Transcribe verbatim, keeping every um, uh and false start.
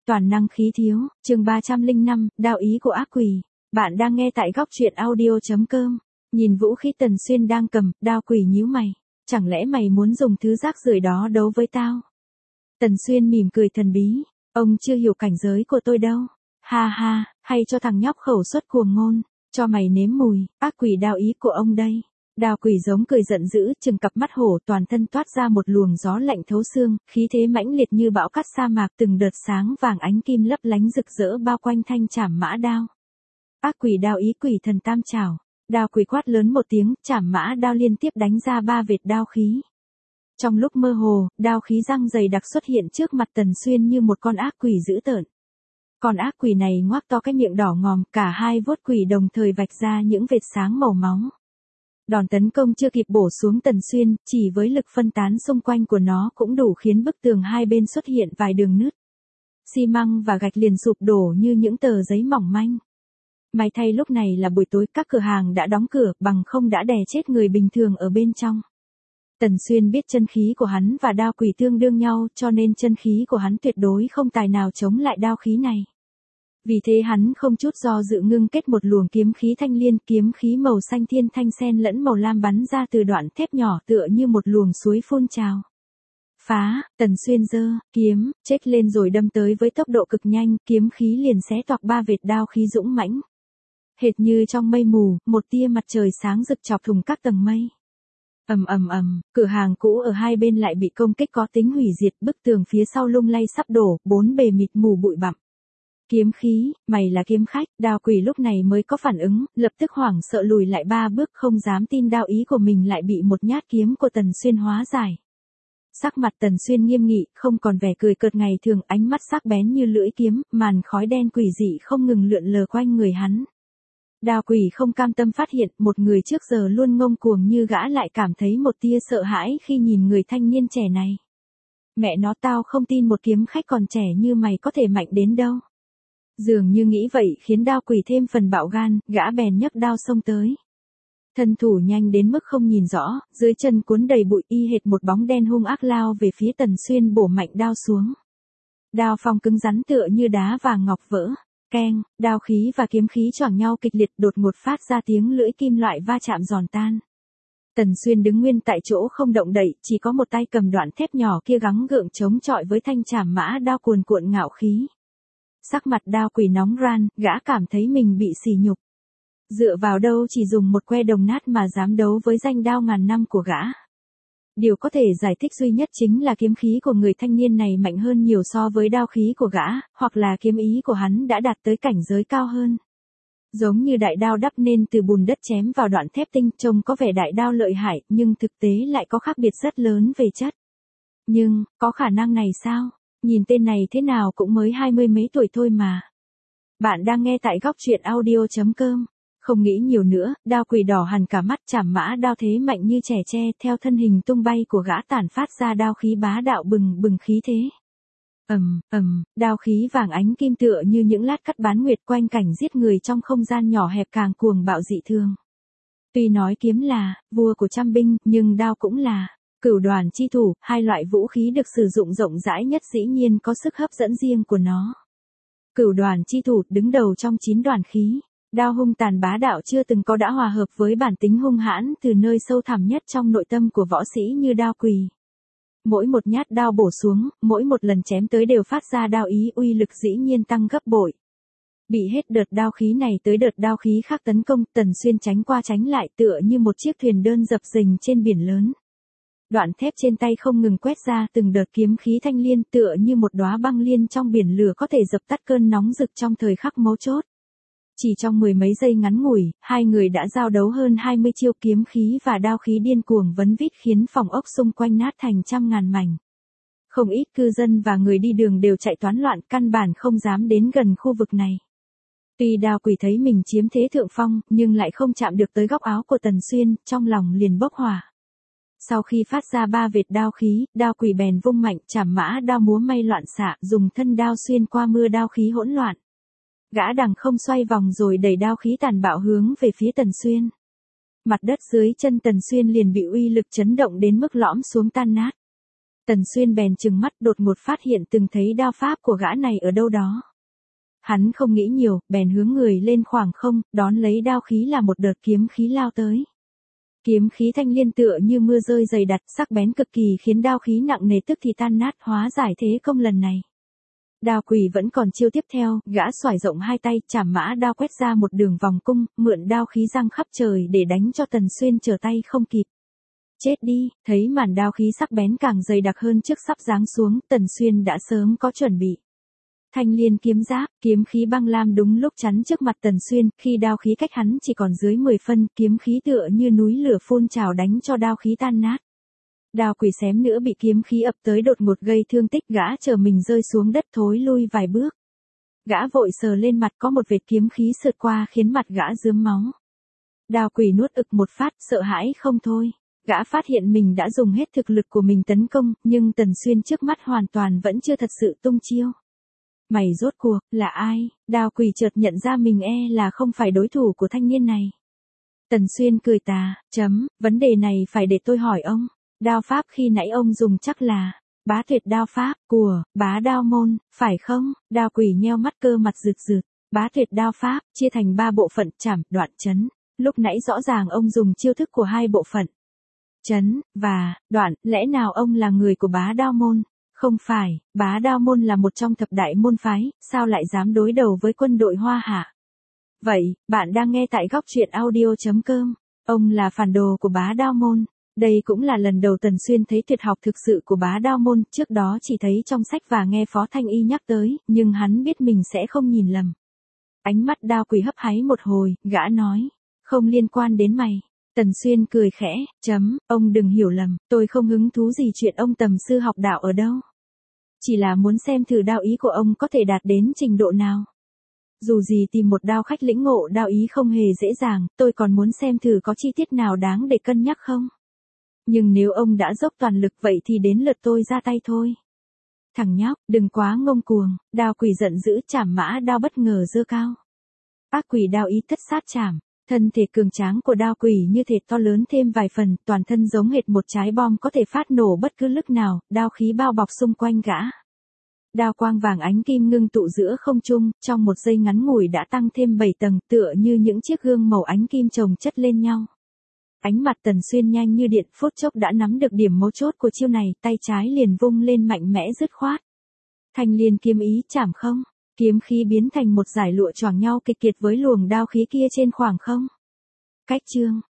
toàn năng khí thiếu, chương ba trăm lẻ năm, đao ý của ác quỷ. Bạn đang nghe tại góc truyện audio.com. Nhìn vũ khí Tần Xuyên đang cầm, đao quỷ nhíu mày. Chẳng lẽ mày muốn dùng thứ rác rưởi đó đấu với tao? Tần Xuyên mỉm cười thần bí. Ông chưa hiểu cảnh giới của tôi đâu. Ha ha, hay cho thằng nhóc khẩu suất cuồng ngôn. Cho mày nếm mùi, ác quỷ đao ý của ông đây. Đao quỷ giống cười giận dữ, trừng cặp mắt hổ, toàn thân toát ra một luồng gió lạnh thấu xương, khí thế mãnh liệt như bão cát sa mạc, từng đợt sáng vàng ánh kim lấp lánh rực rỡ bao quanh thanh trảm mã đao. Ác quỷ đao ý quỷ thần tam trảo. Đao quỷ quát lớn một tiếng, trảm mã đao liên tiếp đánh ra ba vệt đao khí. Trong lúc mơ hồ, đao khí răng dày đặc xuất hiện trước mặt Tần Xuyên như một con ác quỷ dữ tợn. Con ác quỷ này ngoác to cái miệng đỏ ngòm, cả hai vuốt quỷ đồng thời vạch ra những vệt sáng màu máu. Đòn tấn công chưa kịp bổ xuống Tần Xuyên, chỉ với lực phân tán xung quanh của nó cũng đủ khiến bức tường hai bên xuất hiện vài đường nứt. Xi măng và gạch liền sụp đổ như những tờ giấy mỏng manh. May thay lúc này là buổi tối, các cửa hàng đã đóng cửa, bằng không đã đè chết người bình thường ở bên trong. Tần Xuyên biết chân khí của hắn và đao quỷ tương đương nhau, cho nên chân khí của hắn tuyệt đối không tài nào chống lại đao khí này. Vì thế hắn không chút do dự ngưng kết một luồng kiếm khí thanh liên, kiếm khí màu xanh thiên thanh xen lẫn màu lam bắn ra từ đoạn thép nhỏ tựa như một luồng suối phun trào. Phá, Tần Xuyên giơ kiếm, chếch lên rồi đâm tới với tốc độ cực nhanh, kiếm khí liền xé toạc ba vệt đao khí dũng mãnh. Hệt như trong mây mù, một tia mặt trời sáng rực chọc thủng các tầng mây. Ầm ầm ầm, cửa hàng cũ ở hai bên lại bị công kích có tính hủy diệt, bức tường phía sau lung lay sắp đổ, bốn bề mịt mù bụi bặm. Kiếm khí, mày là kiếm khách, đao quỷ lúc này mới có phản ứng, lập tức hoảng sợ lùi lại ba bước, không dám tin đao ý của mình lại bị một nhát kiếm của Tần Xuyên hóa giải. Sắc mặt Tần Xuyên nghiêm nghị, không còn vẻ cười cợt ngày thường, ánh mắt sắc bén như lưỡi kiếm, màn khói đen quỷ dị không ngừng lượn lờ quanh người hắn. Đao quỷ không cam tâm phát hiện, một người trước giờ luôn ngông cuồng như gã lại cảm thấy một tia sợ hãi khi nhìn người thanh niên trẻ này. Mẹ nó, tao không tin một kiếm khách còn trẻ như mày có thể mạnh đến đâu. Dường như nghĩ vậy khiến đao quỷ thêm phần bạo gan, gã bèn nhấc đao xông tới. Thân thủ nhanh đến mức không nhìn rõ, dưới chân cuốn đầy bụi, y hệt một bóng đen hung ác lao về phía Tần Xuyên, bổ mạnh đao xuống. Đao phong cứng rắn tựa như đá vàng ngọc vỡ. Keng, đao khí và kiếm khí choảng nhau kịch liệt, đột ngột phát ra tiếng lưỡi kim loại va chạm giòn tan. Tần Xuyên đứng nguyên tại chỗ không động đậy, chỉ có một tay cầm đoạn thép nhỏ kia gắng gượng chống chọi với thanh trảm mã đao cuồn cuộn ngạo khí. Sắc mặt đao quỷ nóng ran, gã cảm thấy mình bị sỉ nhục. Dựa vào đâu chỉ dùng một que đồng nát mà dám đấu với danh đao ngàn năm của gã. Điều có thể giải thích duy nhất chính là kiếm khí của người thanh niên này mạnh hơn nhiều so với đao khí của gã, hoặc là kiếm ý của hắn đã đạt tới cảnh giới cao hơn. Giống như đại đao đắp nên từ bùn đất chém vào đoạn thép tinh, trông có vẻ đại đao lợi hại, nhưng thực tế lại có khác biệt rất lớn về chất. Nhưng, có khả năng này sao? Nhìn tên này thế nào cũng mới hai mươi mấy tuổi thôi mà. Bạn đang nghe tại góc truyện audio.com. Không nghĩ nhiều nữa, đao quỷ đỏ hẳn cả mắt, trảm mã đao thế mạnh như trẻ tre, theo thân hình tung bay của gã tản phát ra đao khí bá đạo bừng bừng khí thế. Ầm, ầm, đao khí vàng ánh kim tựa như những lát cắt bán nguyệt, quanh cảnh giết người trong không gian nhỏ hẹp càng cuồng bạo dị thường. Tuy nói kiếm là vua của trăm binh, nhưng đao cũng là cửu đoàn chi thủ, hai loại vũ khí được sử dụng rộng rãi nhất dĩ nhiên có sức hấp dẫn riêng của nó. Cửu đoàn chi thủ đứng đầu trong chín đoàn khí. Đao hung tàn bá đạo chưa từng có đã hòa hợp với bản tính hung hãn từ nơi sâu thẳm nhất trong nội tâm của võ sĩ như đao quỷ. Mỗi một nhát đao bổ xuống, mỗi một lần chém tới đều phát ra đao ý, uy lực dĩ nhiên tăng gấp bội. Bị hết đợt đao khí này tới đợt đao khí khác tấn công, Tần Xuyên tránh qua tránh lại tựa như một chiếc thuyền đơn dập dềnh trên biển lớn. Đoạn thép trên tay không ngừng quét ra từng đợt kiếm khí thanh liên, tựa như một đóa băng liên trong biển lửa có thể dập tắt cơn nóng rực trong thời khắc mấu chốt. Chỉ trong mười mấy giây ngắn ngủi, hai người đã giao đấu hơn hai mươi chiêu, kiếm khí và đao khí điên cuồng vấn vít khiến phòng ốc xung quanh nát thành trăm ngàn mảnh. Không ít cư dân và người đi đường đều chạy toán loạn, căn bản không dám đến gần khu vực này. Tuy đao quỷ thấy mình chiếm thế thượng phong, nhưng lại không chạm được tới góc áo của Tần Xuyên, trong lòng liền bốc hỏa. Sau khi phát ra ba vệt đao khí, đao quỷ bèn vung mạnh, trảm mã đao múa may loạn xạ, dùng thân đao xuyên qua mưa đao khí hỗn loạn. Gã đằng không xoay vòng rồi đẩy đao khí tàn bạo hướng về phía Tần Xuyên. Mặt đất dưới chân Tần Xuyên liền bị uy lực chấn động đến mức lõm xuống tan nát. Tần Xuyên bèn trừng mắt đột ngột phát hiện từng thấy đao pháp của gã này ở đâu đó. Hắn không nghĩ nhiều, bèn hướng người lên khoảng không, đón lấy đao khí là một đợt kiếm khí lao tới. Kiếm khí thanh liên tựa như mưa rơi dày đặc, sắc bén cực kỳ khiến đao khí nặng nề tức thì tan nát, hóa giải thế công lần này. Đao quỷ vẫn còn chiêu tiếp theo, gã xoải rộng hai tay, chảm mã đao quét ra một đường vòng cung, mượn đao khí giăng khắp trời để đánh cho Tần Xuyên trở tay không kịp. Chết đi, thấy màn đao khí sắc bén càng dày đặc hơn trước sắp giáng xuống, Tần Xuyên đã sớm có chuẩn bị. Thanh liên kiếm giáp, kiếm khí băng lam đúng lúc chắn trước mặt Tần Xuyên, khi đao khí cách hắn chỉ còn dưới mười phân, kiếm khí tựa như núi lửa phun trào đánh cho đao khí tan nát. Đao quỷ xém nữa bị kiếm khí ập tới đột ngột gây thương tích, gã chờ mình rơi xuống đất thối lui vài bước. Gã vội sờ lên mặt, có một vệt kiếm khí sượt qua khiến mặt gã rướm máu. Đao quỷ nuốt ực một phát, sợ hãi không thôi. Gã phát hiện mình đã dùng hết thực lực của mình tấn công, nhưng Tần Xuyên trước mắt hoàn toàn vẫn chưa thật sự tung chiêu. Mày rốt cuộc, là ai? Đao quỷ chợt nhận ra mình e là không phải đối thủ của thanh niên này. Tần Xuyên cười tà, chấm, vấn đề này phải để tôi hỏi ông. Đao pháp khi nãy ông dùng chắc là Bá Tuyệt đao pháp của Bá Đao môn, phải không? Đao quỷ nheo mắt cơ mặt rực rực. Bá Tuyệt đao pháp chia thành ba bộ phận, chảm, đoạn, chấn. Lúc nãy rõ ràng ông dùng chiêu thức của hai bộ phận, chấn và đoạn, lẽ nào ông là người của Bá Đao môn? Không phải, Bá Đao môn là một trong thập đại môn phái, sao lại dám đối đầu với quân đội Hoa Hạ? Vậy, bạn đang nghe tại góc truyện audio chấm com. Ông là phản đồ của Bá Đao môn. Đây cũng là lần đầu Tần Xuyên thấy tuyệt học thực sự của Bá Đao môn, trước đó chỉ thấy trong sách và nghe Phó Thanh Y nhắc tới, nhưng hắn biết mình sẽ không nhìn lầm. Ánh mắt đao quỷ hấp háy một hồi, gã nói, không liên quan đến mày. Tần Xuyên cười khẽ, chấm, ông đừng hiểu lầm, tôi không hứng thú gì chuyện ông tầm sư học đạo ở đâu. Chỉ là muốn xem thử đao ý của ông có thể đạt đến trình độ nào. Dù gì tìm một đao khách lĩnh ngộ đao ý không hề dễ dàng, tôi còn muốn xem thử có chi tiết nào đáng để cân nhắc không. Nhưng nếu ông đã dốc toàn lực vậy thì đến lượt tôi ra tay thôi. Thằng nhóc, đừng quá ngông cuồng, đao quỷ giận dữ, chảm mã đao bất ngờ giơ cao. Ác quỷ đao ý thất sát chảm. Thân thể cường tráng của đao quỷ như thể to lớn thêm vài phần, toàn thân giống hệt một trái bom có thể phát nổ bất cứ lúc nào, đao khí bao bọc xung quanh gã. Đao quang vàng ánh kim ngưng tụ giữa không trung, trong một giây ngắn ngủi đã tăng thêm bảy tầng, tựa như những chiếc gương màu ánh kim chồng chất lên nhau. Ánh mặt Tần Xuyên nhanh như điện, phút chốc đã nắm được điểm mấu chốt của chiêu này, tay trái liền vung lên mạnh mẽ dứt khoát. Thanh liên kiếm ý chảm không. Kiếm khí biến thành một dải lụa choàng nhau kịch kiệt với luồng đao khí kia trên khoảng không. Cách chương,